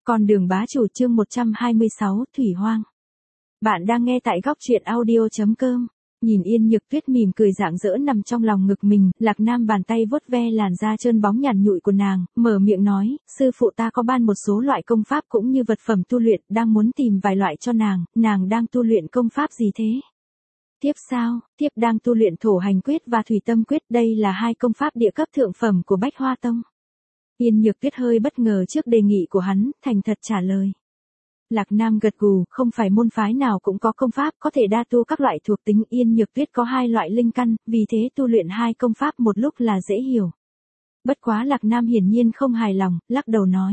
Con đường bá chủ chương 126, Thủy Hoang. Bạn đang nghe tại góc truyện audio.com. Nhìn Yên Nhược Tuyết mỉm cười rạng rỡ nằm trong lòng ngực mình, Lạc Nam bàn tay vuốt ve làn da trơn bóng nhàn nhụi của nàng, mở miệng nói, sư phụ ta có ban một số loại công pháp cũng như vật phẩm tu luyện, đang muốn tìm vài loại cho nàng đang tu luyện công pháp gì thế? Tiếp sao, tiếp đang tu luyện Thổ Hành Quyết và Thủy Tâm Quyết, đây là hai công pháp địa cấp thượng phẩm của Bách Hoa Tông. Yên Nhược Tuyết hơi bất ngờ trước đề nghị của hắn, thành thật trả lời. Lạc Nam gật gù, không phải môn phái nào cũng có công pháp có thể đa tu các loại thuộc tính. Yên Nhược Tuyết có hai loại linh căn, vì thế tu luyện hai công pháp một lúc là dễ hiểu. Bất quá Lạc Nam hiển nhiên không hài lòng, lắc đầu nói.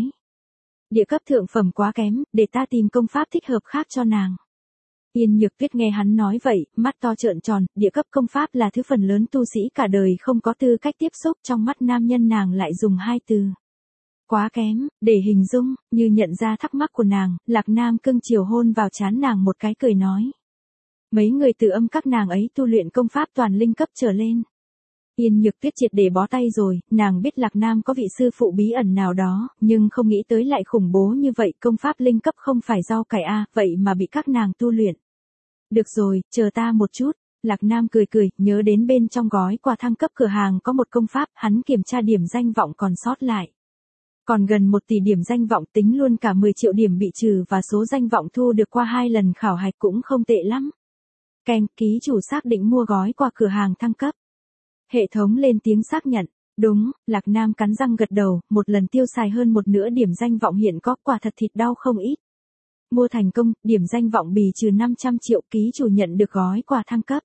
Địa cấp thượng phẩm quá kém, để ta tìm công pháp thích hợp khác cho nàng. Yên Nhược Tuyết nghe hắn nói vậy, mắt to trợn tròn, địa cấp công pháp là thứ phần lớn tu sĩ cả đời không có tư cách tiếp xúc, trong mắt nam nhân nàng lại dùng hai từ. Quá kém, để hình dung, như nhận ra thắc mắc của nàng, Lạc Nam cưng chiều hôn vào trán nàng một cái cười nói. Mấy người từ âm các nàng ấy tu luyện công pháp toàn linh cấp trở lên. Yên Nhược Tuyết triệt để bó tay rồi, nàng biết Lạc Nam có vị sư phụ bí ẩn nào đó, nhưng không nghĩ tới lại khủng bố như vậy, công pháp linh cấp không phải rau cải a, vậy mà bị các nàng tu luyện. Được rồi, chờ ta một chút. Lạc Nam cười cười, nhớ đến bên trong gói quà thăng cấp cửa hàng có một công pháp, hắn kiểm tra điểm danh vọng còn sót lại. Còn gần 1 tỷ điểm danh vọng, tính luôn cả 10 triệu điểm bị trừ và số danh vọng thu được qua 2 lần khảo hạch cũng không tệ lắm. Keng, ký chủ xác định mua gói quà cửa hàng thăng cấp. Hệ thống lên tiếng xác nhận. Đúng, Lạc Nam cắn răng gật đầu, một lần tiêu xài hơn một nửa điểm danh vọng hiện có, quả thật thịt đau không ít. Mua thành công, điểm danh vọng bì trừ 500 triệu, ký chủ nhận được gói quà thăng cấp.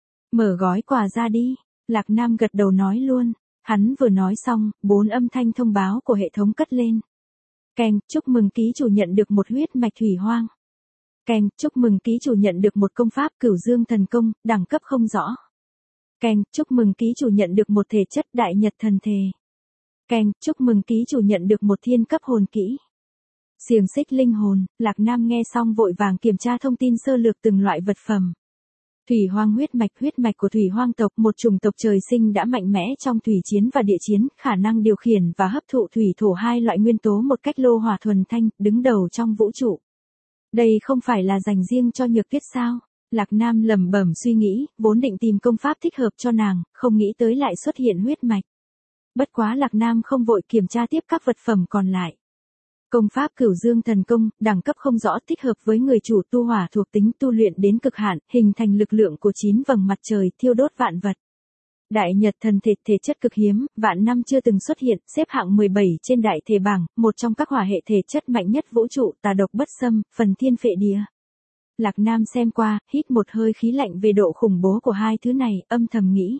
Mở gói quà ra đi. Lạc Nam gật đầu nói luôn. Hắn vừa nói xong, 4 âm thanh thông báo của hệ thống cất lên. Keng, chúc mừng ký chủ nhận được một huyết mạch Thủy Hoang. Keng, chúc mừng ký chủ nhận được một công pháp Cửu Dương Thần Công, đẳng cấp không rõ. Keng, chúc mừng ký chủ nhận được một thể chất Đại Nhật Thần Thể. Keng, chúc mừng ký chủ nhận được một thiên cấp hồn kỹ. Xiềng xích linh hồn. Lạc Nam nghe xong vội vàng kiểm tra thông tin sơ lược từng loại vật phẩm. Thủy Hoang huyết mạch của Thủy Hoang tộc, một chủng tộc trời sinh đã mạnh mẽ trong thủy chiến và địa chiến, khả năng điều khiển và hấp thụ thủy thổ hai loại nguyên tố một cách lô hỏa thuần thanh, đứng đầu trong vũ trụ. Đây không phải là dành riêng cho Nhược Tuyết sao? Lạc Nam lẩm bẩm suy nghĩ, vốn định tìm công pháp thích hợp cho nàng, không nghĩ tới lại xuất hiện huyết mạch. Bất quá Lạc Nam không vội kiểm tra tiếp các vật phẩm còn lại. Công pháp Cửu Dương Thần Công, đẳng cấp không rõ, thích hợp với người chủ tu hỏa thuộc tính, tu luyện đến cực hạn, hình thành lực lượng của 9 vầng mặt trời, thiêu đốt vạn vật. Đại Nhật Thần Thể, thể chất cực hiếm, vạn năm chưa từng xuất hiện, xếp hạng 17 trên đại thể bảng, một trong các hỏa hệ thể chất mạnh nhất vũ trụ, tà độc bất xâm, phần thiên phệ địa. Lạc Nam xem qua, hít một hơi khí lạnh về độ khủng bố của hai thứ này, âm thầm nghĩ.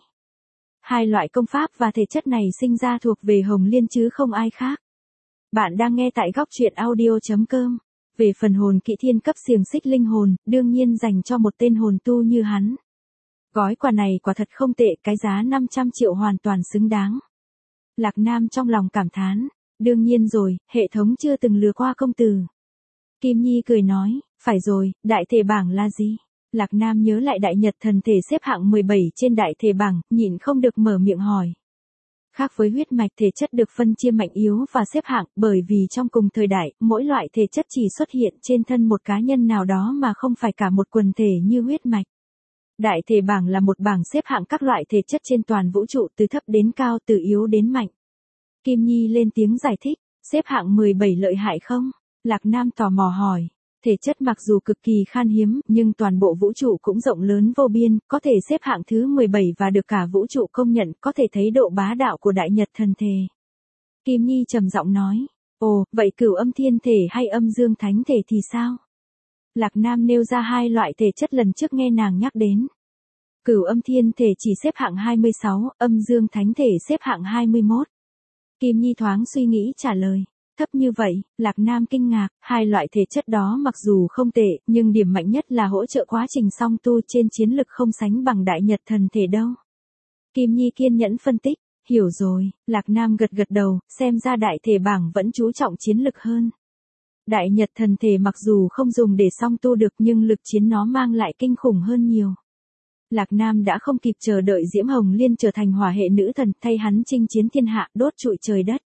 Hai loại công pháp và thể chất này sinh ra thuộc về Hồng Liên chứ không ai khác. Bạn đang nghe tại góc truyện audio.com. Về phần hồn kỹ thiên cấp xiềng xích linh hồn, đương nhiên dành cho một tên hồn tu như hắn. Gói quà này quả thật không tệ, cái giá 500 triệu hoàn toàn xứng đáng. Lạc Nam trong lòng cảm thán. Đương nhiên rồi, hệ thống chưa từng lừa qua công tử. Kim Nhi cười nói, phải rồi, đại thể bảng là gì? Lạc Nam nhớ lại Đại Nhật Thần Thể xếp hạng 17 trên đại thể bảng, nhịn không được mở miệng hỏi. Khác với huyết mạch, thể chất được phân chia mạnh yếu và xếp hạng, bởi vì trong cùng thời đại, mỗi loại thể chất chỉ xuất hiện trên thân một cá nhân nào đó mà không phải cả một quần thể như huyết mạch. Đại thể bảng là một bảng xếp hạng các loại thể chất trên toàn vũ trụ, từ thấp đến cao, từ yếu đến mạnh. Kim Nhi lên tiếng giải thích, xếp hạng 17 lợi hại không? Lạc Nam tò mò hỏi. Thể chất mặc dù cực kỳ khan hiếm, nhưng toàn bộ vũ trụ cũng rộng lớn vô biên, có thể xếp hạng thứ 17 và được cả vũ trụ công nhận, có thể thấy độ bá đạo của Đại Nhật Thần Thể. Kim Nhi trầm giọng nói, ồ, vậy Cửu Âm Thiên Thể hay Âm Dương Thánh Thể thì sao? Lạc Nam nêu ra hai loại thể chất lần trước nghe nàng nhắc đến. Cửu Âm Thiên Thể chỉ xếp hạng 26, Âm Dương Thánh Thể xếp hạng 21. Kim Nhi thoáng suy nghĩ trả lời. Thấp như vậy, Lạc Nam kinh ngạc, hai loại thể chất đó mặc dù không tệ, nhưng điểm mạnh nhất là hỗ trợ quá trình song tu trên chiến lực không sánh bằng Đại Nhật Thần Thể đâu. Kim Nhi kiên nhẫn phân tích, hiểu rồi, Lạc Nam gật gật đầu, xem ra đại thể bảng vẫn chú trọng chiến lực hơn. Đại Nhật Thần Thể mặc dù không dùng để song tu được nhưng lực chiến nó mang lại kinh khủng hơn nhiều. Lạc Nam đã không kịp chờ đợi Diễm Hồng Liên trở thành hỏa hệ nữ thần, thay hắn chinh chiến thiên hạ, đốt trụi trời đất.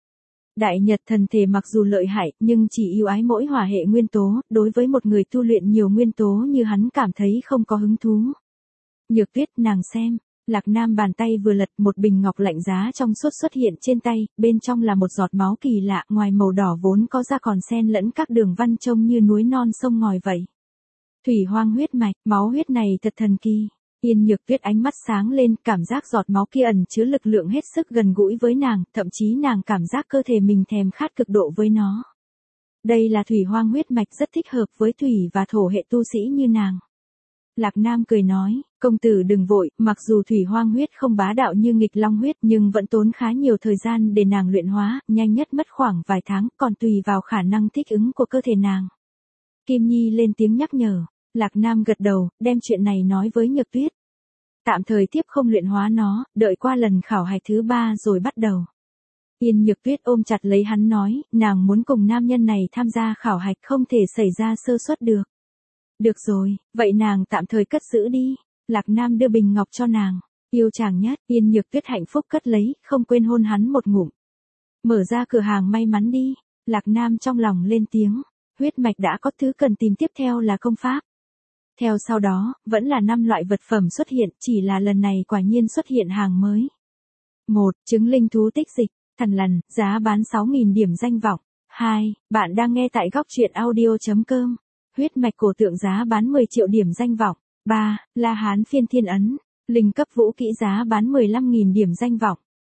Đại Nhật thần thể mặc dù lợi hại, nhưng chỉ yêu ái mỗi hỏa hệ nguyên tố, đối với một người tu luyện nhiều nguyên tố như hắn cảm thấy không có hứng thú. Nhược Tuyết, nàng xem. Lạc Nam bàn tay vừa lật, một bình ngọc lạnh giá trong suốt xuất hiện trên tay, bên trong là một giọt máu kỳ lạ, ngoài màu đỏ vốn có ra còn xen lẫn các đường văn trông như núi non sông ngòi vậy. Thủy hoang huyết mạch, máu huyết này thật thần kỳ. Yên Nhược Tuyết ánh mắt sáng lên, cảm giác giọt máu kia ẩn chứa lực lượng hết sức gần gũi với nàng, thậm chí nàng cảm giác cơ thể mình thèm khát cực độ với nó. Đây là thủy hoang huyết mạch, rất thích hợp với thủy và thổ hệ tu sĩ như nàng. Lạc Nam cười nói, công tử đừng vội, mặc dù thủy hoang huyết không bá đạo như nghịch long huyết nhưng vẫn tốn khá nhiều thời gian để nàng luyện hóa, nhanh nhất mất khoảng vài tháng, còn tùy vào khả năng thích ứng của cơ thể nàng. Kim Nhi lên tiếng nhắc nhở, Lạc Nam gật đầu, đem chuyện này nói với Nhược Tuyết. Tạm thời tiếp không luyện hóa nó, đợi qua lần khảo hạch thứ 3 rồi bắt đầu. Yên Nhược Tuyết ôm chặt lấy hắn nói, nàng muốn cùng nam nhân này tham gia khảo hạch không thể xảy ra sơ suất được. Được rồi, vậy nàng tạm thời cất giữ đi. Lạc Nam đưa bình ngọc cho nàng. Yêu chàng nhất, Yên Nhược Tuyết hạnh phúc cất lấy, không quên hôn hắn một ngụm. Mở ra cửa hàng may mắn đi. Lạc Nam trong lòng lên tiếng. Huyết mạch đã có, thứ cần tìm tiếp theo là công pháp. Theo sau đó, vẫn là 5 loại vật phẩm xuất hiện, chỉ là lần này quả nhiên xuất hiện hàng mới. 1. Trứng linh thú tích dịch, thần lần, giá bán 6.000 điểm danh vọng. 2. Bạn đang nghe tại góc truyện audio.com. Huyết mạch cổ tượng giá bán 10 triệu điểm danh vọng. 3. La Hán phiên thiên ấn, linh cấp vũ kỹ giá bán 15.000 điểm danh vọng.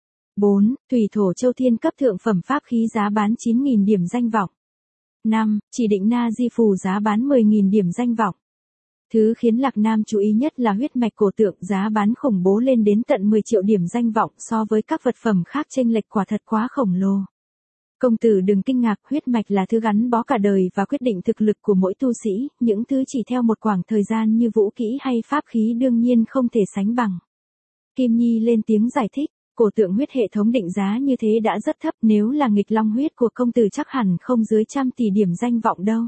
4. Thủy thổ châu thiên cấp thượng phẩm pháp khí giá bán 9.000 điểm danh vọng. 5. Chỉ định na di phù giá bán 10.000 điểm danh vọng. Thứ khiến Lạc Nam chú ý nhất là huyết mạch cổ tượng, giá bán khủng bố lên đến tận 10 triệu điểm danh vọng, so với các vật phẩm khác chênh lệch quả thật quá khổng lồ. Công tử đừng kinh ngạc, huyết mạch là thứ gắn bó cả đời và quyết định thực lực của mỗi tu sĩ, những thứ chỉ theo một khoảng thời gian như vũ kỹ hay pháp khí đương nhiên không thể sánh bằng. Kim Nhi lên tiếng giải thích, cổ tượng huyết hệ thống định giá như thế đã rất thấp, nếu là nghịch long huyết của công tử chắc hẳn không dưới 100 tỷ điểm danh vọng đâu.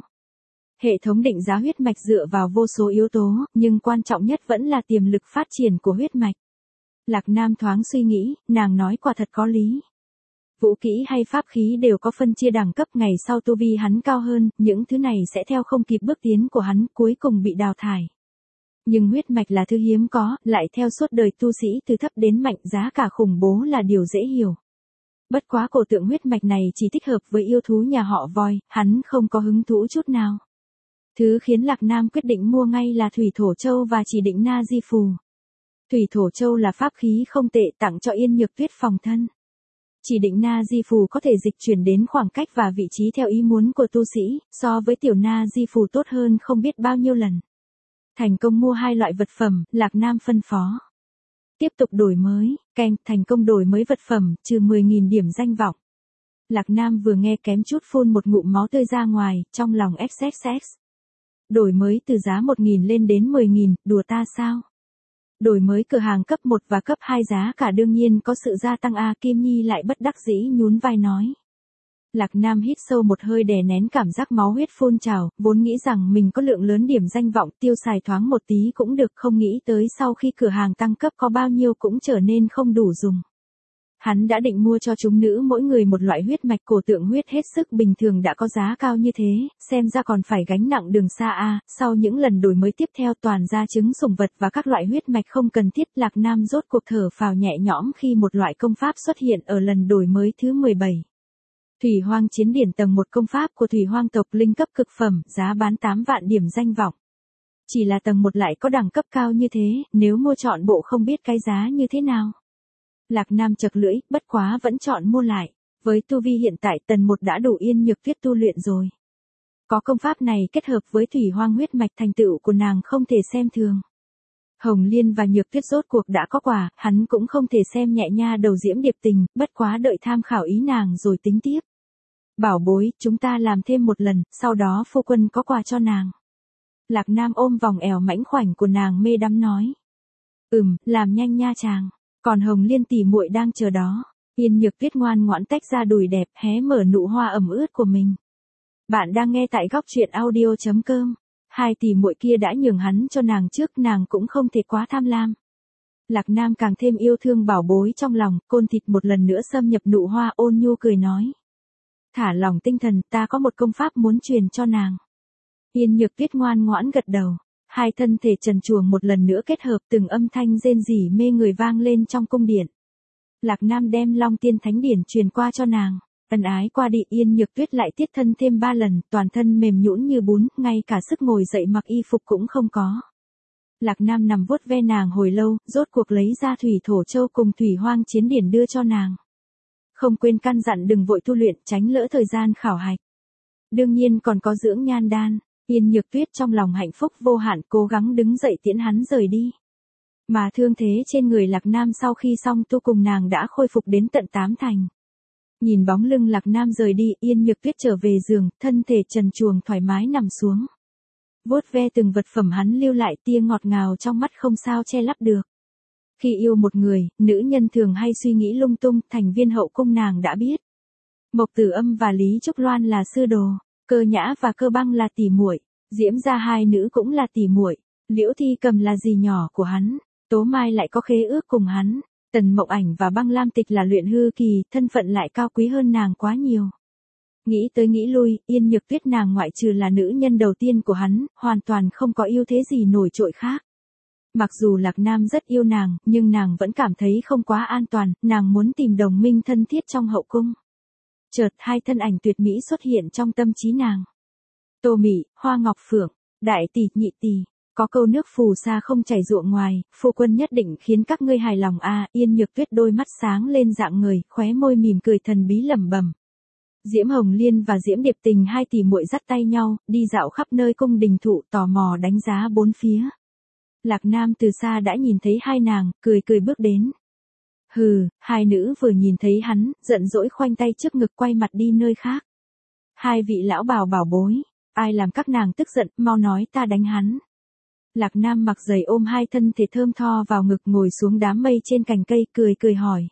Hệ thống định giá huyết mạch dựa vào vô số yếu tố, nhưng quan trọng nhất vẫn là tiềm lực phát triển của huyết mạch. Lạc Nam thoáng suy nghĩ, nàng nói quả thật có lý. Vũ kỹ hay pháp khí đều có phân chia đẳng cấp, ngày sau tu vi hắn cao hơn, những thứ này sẽ theo không kịp bước tiến của hắn, cuối cùng bị đào thải. Nhưng huyết mạch là thứ hiếm có, lại theo suốt đời tu sĩ từ thấp đến mạnh, giá cả khủng bố là điều dễ hiểu. Bất quá cổ tượng huyết mạch này chỉ thích hợp với yêu thú nhà họ voi, hắn không có hứng thú chút nào. Thứ khiến Lạc Nam quyết định mua ngay là thủy thổ châu và chỉ định na di phù. Thủy thổ châu là pháp khí không tệ, tặng cho Yên Nhược Tuyết phòng thân. Chỉ định na di phù có thể dịch chuyển đến khoảng cách và vị trí theo ý muốn của tu sĩ, so với tiểu na di phù tốt hơn không biết bao nhiêu lần. Thành công mua 2 loại vật phẩm, Lạc Nam phân phó. Tiếp tục đổi mới, keng, thành công đổi mới vật phẩm, trừ 10.000 điểm danh vọng. Lạc Nam vừa nghe kém chút phun một ngụm máu tươi ra ngoài, trong lòng xxx. Đổi mới từ giá 1.000 lên đến 10.000, đùa ta sao? Đổi mới cửa hàng cấp 1 và cấp 2 giá cả đương nhiên có sự gia tăng a. Kim Nhi lại bất đắc dĩ nhún vai nói. Lạc Nam hít sâu một hơi đè nén cảm giác máu huyết phun trào, vốn nghĩ rằng mình có lượng lớn điểm danh vọng, tiêu xài thoáng một tí cũng được, không nghĩ tới sau khi cửa hàng tăng cấp có bao nhiêu cũng trở nên không đủ dùng. Hắn đã định mua cho chúng nữ mỗi người một loại huyết mạch cổ tượng huyết hết sức bình thường đã có giá cao như thế, xem ra còn phải gánh nặng đường xa a. Sau những lần đổi mới tiếp theo toàn ra trứng sủng vật và các loại huyết mạch không cần thiết, Lạc Nam rốt cuộc thở phào nhẹ nhõm khi một loại công pháp xuất hiện ở lần đổi mới thứ 17. Thủy Hoang Chiến Điển tầng 1, công pháp của Thủy Hoang tộc, linh cấp cực phẩm, giá bán 8 vạn điểm danh vọng. Chỉ là tầng 1 lại có đẳng cấp cao như thế, nếu mua chọn bộ không biết cái giá như thế nào. Lạc Nam chật lưỡi, bất quá vẫn chọn mua lại. Với tu vi hiện tại tầng 1 đã đủ Yên Nhược Tuyết tu luyện rồi. Có công pháp này kết hợp với Thủy Hoang huyết mạch, thành tựu của nàng không thể xem thường. Hồng Liên và Nhược Tuyết rốt cuộc đã có quả, hắn cũng không thể xem nhẹ nha đầu Diễm Điệp Tình, bất quá đợi tham khảo ý nàng rồi tính tiếp. Bảo bối, chúng ta làm thêm một lần, sau đó phu quân có quà cho nàng. Lạc Nam ôm vòng eo mảnh khoảnh của nàng mê đắm nói. Làm nhanh nha chàng. Còn Hồng Liên tỷ muội đang chờ đó. Yên Nhược Tuyết ngoan ngoãn tách ra đùi đẹp, hé mở nụ hoa ẩm ướt của mình. Bạn đang nghe tại góc truyện audio.com. 2 tỷ muội kia đã nhường hắn cho nàng trước, nàng cũng không thể quá tham lam. Lạc Nam càng thêm yêu thương bảo bối trong lòng, côn thịt một lần nữa xâm nhập nụ hoa, ôn nhu cười nói. thả lỏng tinh thần, ta có một công pháp muốn truyền cho nàng. Yên Nhược Tuyết ngoan ngoãn gật đầu. Hai thân thể trần truồng một lần nữa kết hợp, từng âm thanh rên rỉ mê người vang lên trong cung điện. Lạc Nam đem Long Tiên Thánh Điển truyền qua cho nàng. Ân ái qua đi, Yên Nhược Tuyết lại tiết thân thêm 3 lần, toàn thân mềm nhũn như bún, ngay cả sức ngồi dậy mặc y phục cũng không có. Lạc Nam nằm vuốt ve nàng hồi lâu, rốt cuộc lấy ra thủy thổ châu cùng thủy hoang chiến điển đưa cho nàng. Không quên căn dặn đừng vội tu luyện, tránh lỡ thời gian khảo hạch. Đương nhiên còn có dưỡng nhan đan. Yên Nhược Tuyết trong lòng hạnh phúc vô hạn, cố gắng đứng dậy tiễn hắn rời đi. Mà thương thế trên người Lạc Nam sau khi xong tu cùng nàng đã khôi phục đến tận 8 thành. Nhìn bóng lưng Lạc Nam rời đi, Yên Nhược Tuyết trở về giường, thân thể trần truồng thoải mái nằm xuống. Vuốt ve từng vật phẩm hắn lưu lại, tia ngọt ngào trong mắt không sao che lấp được. Khi yêu một người, nữ nhân thường hay suy nghĩ lung tung, thành viên hậu cung nàng đã biết. Mộc Tử Âm và Lý Trúc Loan là sư đồ, Cơ Nhã và Cơ Băng là tỷ muội, Diễm gia hai nữ cũng là tỷ muội, Liễu Thi Cầm là dì nhỏ của hắn, Tố Mai lại có khế ước cùng hắn, Tần Mộng Ảnh và Băng Lam Tịch là luyện hư kỳ, thân phận lại cao quý hơn nàng quá nhiều. Nghĩ tới nghĩ lui, Yên Nhược Tuyết nàng ngoại trừ là nữ nhân đầu tiên của hắn, hoàn toàn không có ưu thế gì nổi trội khác. Mặc dù Lạc Nam rất yêu nàng, nhưng nàng vẫn cảm thấy không quá an toàn, nàng muốn tìm đồng minh thân thiết trong hậu cung. Chợt hai thân ảnh tuyệt mỹ xuất hiện trong tâm trí nàng. Tô Mị, Hoa Ngọc Phượng, đại tỷ, nhị tỷ, có câu nước phù sa không chảy ruộng ngoài, phu quân nhất định khiến các ngươi hài lòng a. Yên Nhược Tuyết đôi mắt sáng lên dạng người, khóe môi mỉm cười thần bí lẩm bẩm. Diễm Hồng Liên và Diễm Điệp Tình hai tỷ muội dắt tay nhau, đi dạo khắp nơi cung đình thụ, tò mò đánh giá bốn phía. Lạc Nam từ xa đã nhìn thấy hai nàng, cười cười bước đến. Hừ, hai nữ vừa nhìn thấy hắn, giận dỗi khoanh tay trước ngực quay mặt đi nơi khác. Hai vị lão bảo bối, ai làm các nàng tức giận, mau nói ta đánh hắn. Lạc Nam mặc giày ôm hai thân thể thơm tho vào ngực ngồi xuống đám mây trên cành cây, cười hỏi.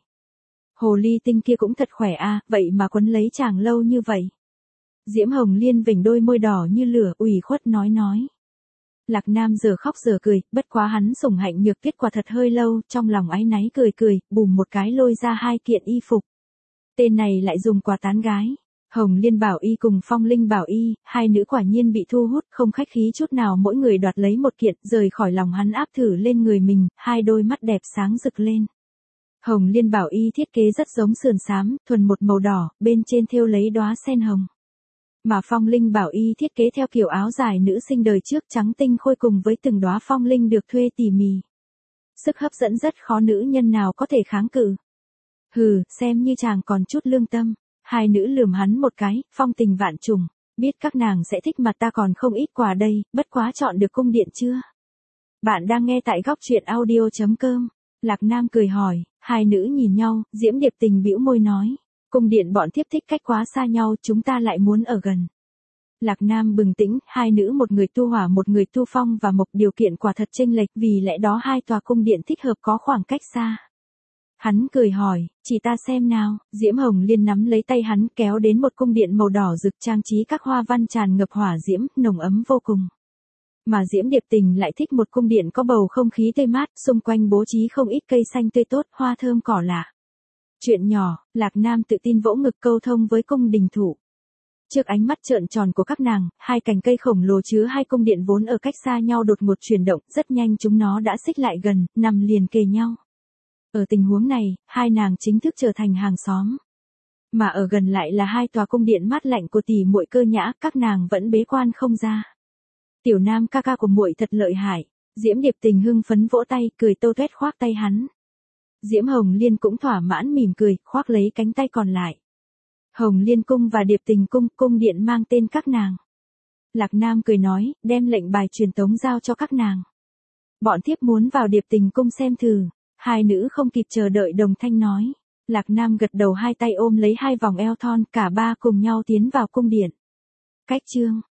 Hồ ly tinh kia cũng thật khỏe a, vậy mà quấn lấy chàng lâu như vậy. Diễm Hồng Liên vểnh đôi môi đỏ như lửa, ủy khuất nói. Lạc Nam giờ khóc giờ cười, bất quá hắn sủng hạnh Nhược Tuyết quả thật hơi lâu, trong lòng áy náy cười, bùm một cái lôi ra hai kiện y phục. Tên này lại dùng quà tán gái. Hồng Liên Bảo Y cùng Phong Linh Bảo Y, hai nữ quả nhiên bị thu hút, không khách khí chút nào, mỗi người đoạt lấy một kiện, rời khỏi lòng hắn áp thử lên người mình, hai đôi mắt đẹp sáng rực lên. Hồng Liên Bảo Y thiết kế rất giống sườn xám, thuần một màu đỏ, bên trên thêu lấy đóa sen hồng. Mà Phong Linh Bảo Y thiết kế theo kiểu áo dài nữ sinh đời trước, trắng tinh khôi cùng với từng đóa phong linh được thuê tỉ mỉ. Sức hấp dẫn rất khó, nữ nhân nào có thể kháng cự. Hừ, xem như chàng còn chút lương tâm. Hai nữ lườm hắn một cái, phong tình vạn trùng. Biết các nàng sẽ thích mà ta còn không ít quà đây, bất quá chọn được cung điện chưa? Bạn đang nghe tại góc truyện audio.com. Lạc Nam cười hỏi, hai nữ nhìn nhau, Diễm Điệp Tình bĩu môi nói. Cung điện bọn thiếp thích cách quá xa nhau, chúng ta lại muốn ở gần. Lạc Nam bừng tỉnh, hai nữ một người tu hỏa một người tu phong và mộc, điều kiện quả thật chênh lệch, vì lẽ đó hai tòa cung điện thích hợp có khoảng cách xa. Hắn cười hỏi, chỉ ta xem nào. Diễm Hồng Liên nắm lấy tay hắn, kéo đến một cung điện màu đỏ rực trang trí các hoa văn tràn ngập hỏa diễm, nồng ấm vô cùng. Mà Diễm Điệp Tình lại thích một cung điện có bầu không khí tươi mát, xung quanh bố trí không ít cây xanh tươi tốt, hoa thơm cỏ lạ. Chuyện nhỏ, Lạc Nam tự tin vỗ ngực câu thông với cung đình thủ. Trước ánh mắt trợn tròn của các nàng, hai cành cây khổng lồ chứa hai cung điện vốn ở cách xa nhau đột ngột chuyển động, rất nhanh chúng nó đã xích lại gần, nằm liền kề nhau. Ở tình huống này, hai nàng chính thức trở thành hàng xóm. Mà ở gần lại là hai tòa cung điện mát lạnh của tỷ muội Cơ Nhã, các nàng vẫn bế quan không ra. Tiểu Nam ca ca của muội thật lợi hại. Diễm Điệp Tình hưng phấn vỗ tay, cười tô toét khoác tay hắn. Diễm Hồng Liên cũng thỏa mãn mỉm cười, khoác lấy cánh tay còn lại. Hồng Liên cung và Điệp Tình cung, cung điện mang tên các nàng. Lạc Nam cười nói, đem lệnh bài truyền tống giao cho các nàng. Bọn thiếp muốn vào Điệp Tình cung xem thử. Hai nữ không kịp chờ đợi đồng thanh nói. Lạc Nam gật đầu, hai tay ôm lấy hai vòng eo thon, cả ba cùng nhau tiến vào cung điện. Cách chương